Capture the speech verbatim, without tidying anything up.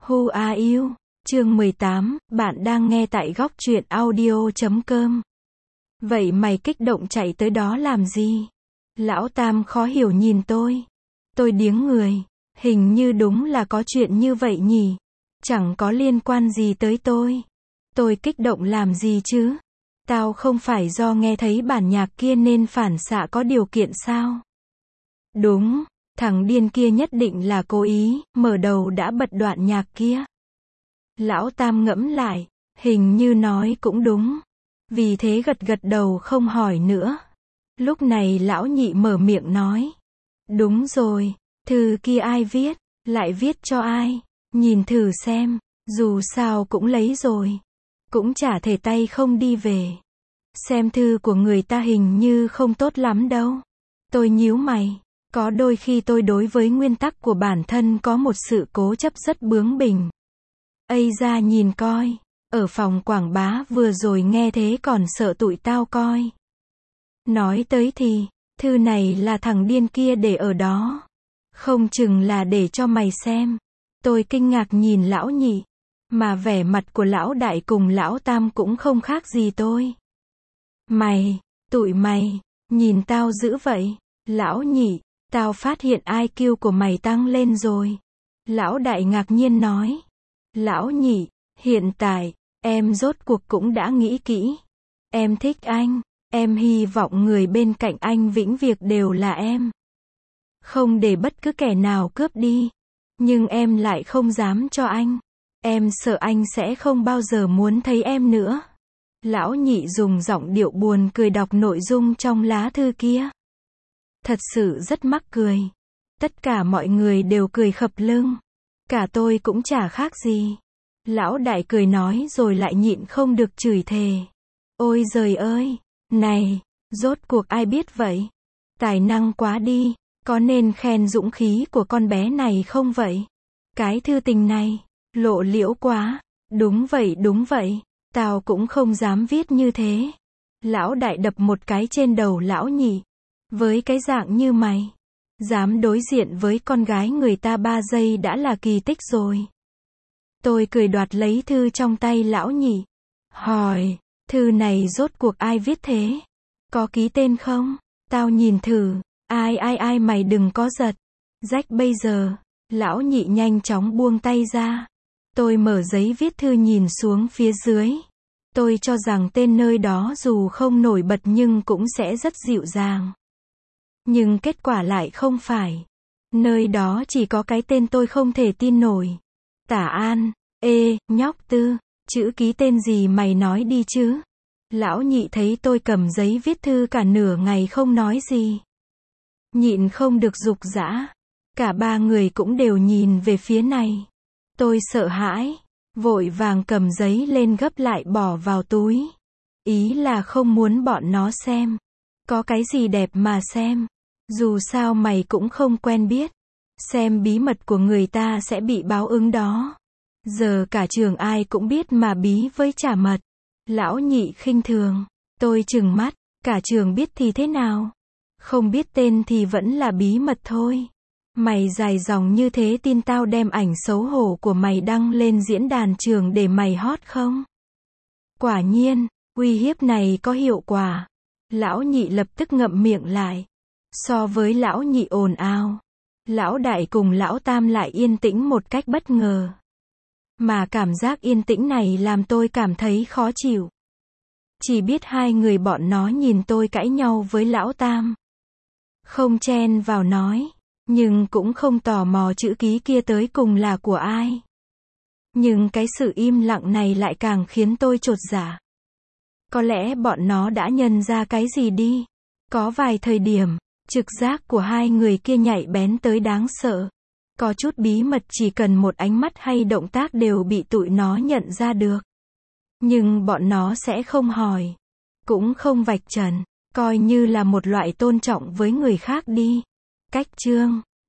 Who are you? Chương mười tám, bạn đang nghe tại góc truyện audio chấm com. Vậy mày kích động chạy tới đó làm gì? Lão Tam khó hiểu nhìn tôi. Tôi điếng người. Hình như đúng là có chuyện như vậy nhỉ. Chẳng có liên quan gì tới tôi. Tôi kích động làm gì chứ? Tao không phải do nghe thấy bản nhạc kia nên phản xạ có điều kiện sao? Đúng, thằng điên kia nhất định là cố ý, mở đầu đã bật đoạn nhạc kia. Lão Tam ngẫm lại, hình như nói cũng đúng. Vì thế gật gật đầu không hỏi nữa. Lúc này lão Nhị mở miệng nói. Đúng rồi, thư kia ai viết, lại viết cho ai, nhìn thử xem, dù sao cũng lấy rồi. Cũng chả thể tay không đi về. Xem thư của người ta hình như không tốt lắm đâu. Tôi nhíu mày, có đôi khi tôi đối với nguyên tắc của bản thân có một sự cố chấp rất bướng bỉnh. Ây ra nhìn coi, ở phòng quảng bá vừa rồi nghe thế còn sợ tụi tao coi. Nói tới thì, thư này là thằng điên kia để ở đó. Không chừng là để cho mày xem. Tôi kinh ngạc nhìn lão Nhị, mà vẻ mặt của lão Đại cùng lão Tam cũng không khác gì tôi. Mày, tụi mày, nhìn tao dữ vậy. Lão Nhị, tao phát hiện i kiu của mày tăng lên rồi. Lão Đại ngạc nhiên nói. Lão Nhị, hiện tại, em rốt cuộc cũng đã nghĩ kỹ. Em thích anh, em hy vọng người bên cạnh anh vĩnh việc đều là em. Không để bất cứ kẻ nào cướp đi. Nhưng em lại không dám cho anh. Em sợ anh sẽ không bao giờ muốn thấy em nữa. Lão Nhị dùng giọng điệu buồn cười đọc nội dung trong lá thư kia. Thật sự rất mắc cười. Tất cả mọi người đều cười khập lưng. Cả tôi cũng chả khác gì. Lão Đại cười nói rồi lại nhịn không được chửi thề. Ôi giời ơi, này, rốt cuộc ai biết vậy? Tài năng quá đi, có nên khen dũng khí của con bé này không vậy? Cái thư tình này, lộ liễu quá. Đúng vậy đúng vậy, tao cũng không dám viết như thế. Lão Đại đập một cái trên đầu lão Nhị. Với cái dạng như mày, dám đối diện với con gái người ta ba giây đã là kỳ tích rồi. Tôi cười đoạt lấy thư trong tay lão Nhị. Hỏi, thư này rốt cuộc ai viết thế? Có ký tên không? Tao nhìn thử. Ai ai ai mày đừng có giật. Rách bây giờ. Lão Nhị nhanh chóng buông tay ra. Tôi mở giấy viết thư nhìn xuống phía dưới. Tôi cho rằng tên nơi đó dù không nổi bật nhưng cũng sẽ rất dịu dàng. Nhưng kết quả lại không phải. Nơi đó chỉ có cái tên tôi không thể tin nổi. Tả An, ê, nhóc Tư, chữ ký tên gì mày nói đi chứ? Lão Nhị thấy tôi cầm giấy viết thư cả nửa ngày không nói gì. Nhịn không được giục giã. Cả ba người cũng đều nhìn về phía này. Tôi sợ hãi, vội vàng cầm giấy lên gấp lại bỏ vào túi. Ý là không muốn bọn nó xem. Có cái gì đẹp mà xem. Dù sao mày cũng không quen biết. Xem bí mật của người ta sẽ bị báo ứng đó. Giờ cả trường ai cũng biết mà bí với trả mật. Lão Nhị khinh thường. Tôi trừng mắt, cả trường biết thì thế nào? Không biết tên thì vẫn là bí mật thôi. Mày dài dòng như thế tin tao đem ảnh xấu hổ của mày đăng lên diễn đàn trường để mày hot không? Quả nhiên, uy hiếp này có hiệu quả. Lão Nhị lập tức ngậm miệng lại. So với lão Nhị ồn ào, lão Đại cùng lão Tam lại yên tĩnh một cách bất ngờ. Mà cảm giác yên tĩnh này làm tôi cảm thấy khó chịu. Chỉ biết hai người bọn nó nhìn tôi cãi nhau với lão Tam. Không chen vào nói, nhưng cũng không tò mò chữ ký kia tới cùng là của ai. Nhưng cái sự im lặng này lại càng khiến tôi chột dạ. Có lẽ bọn nó đã nhận ra cái gì đi. Có vài thời điểm, trực giác của hai người kia nhạy bén tới đáng sợ. Có chút bí mật chỉ cần một ánh mắt hay động tác đều bị tụi nó nhận ra được. Nhưng bọn nó sẽ không hỏi. Cũng không vạch trần. Coi như là một loại tôn trọng với người khác đi. Cách chương